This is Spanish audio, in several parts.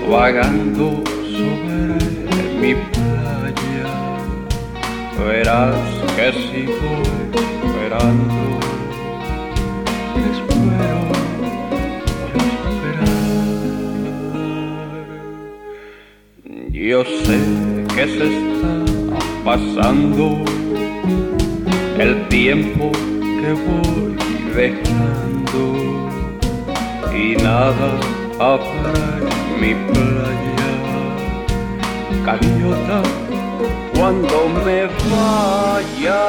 vagando sobre mi playa, verás que sigo esperando, espero esperar. Yo sé que se está pasando el tiempo que voy dejando y nada habrá en mi playa, gaviota, cuando me vaya.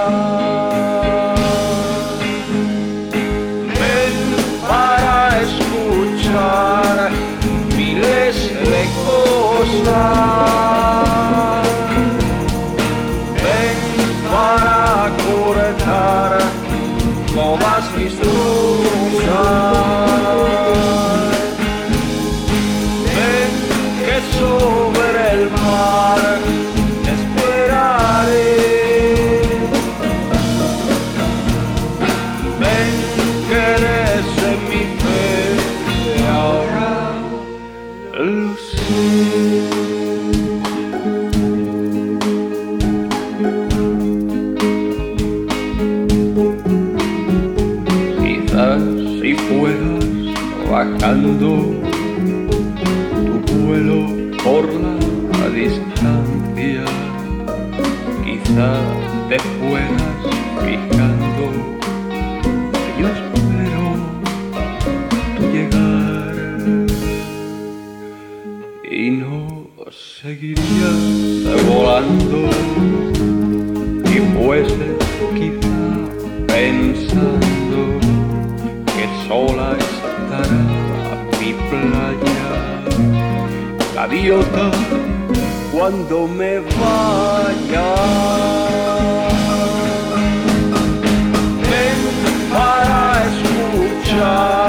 Ven para escuchar miles de cosas, ven para cortar todas mis dudas, ven que sobre el mar te esperaré, ven que eres en mi fe, ahora lo sé. Si fueras bajando tu vuelo por la distancia, quizá te fueras fijando que yo espero tu llegar y no seguirías volando y fueses quizá pensando que sola estará mi playa, gaviota, cuando me vaya. Ven para escuchar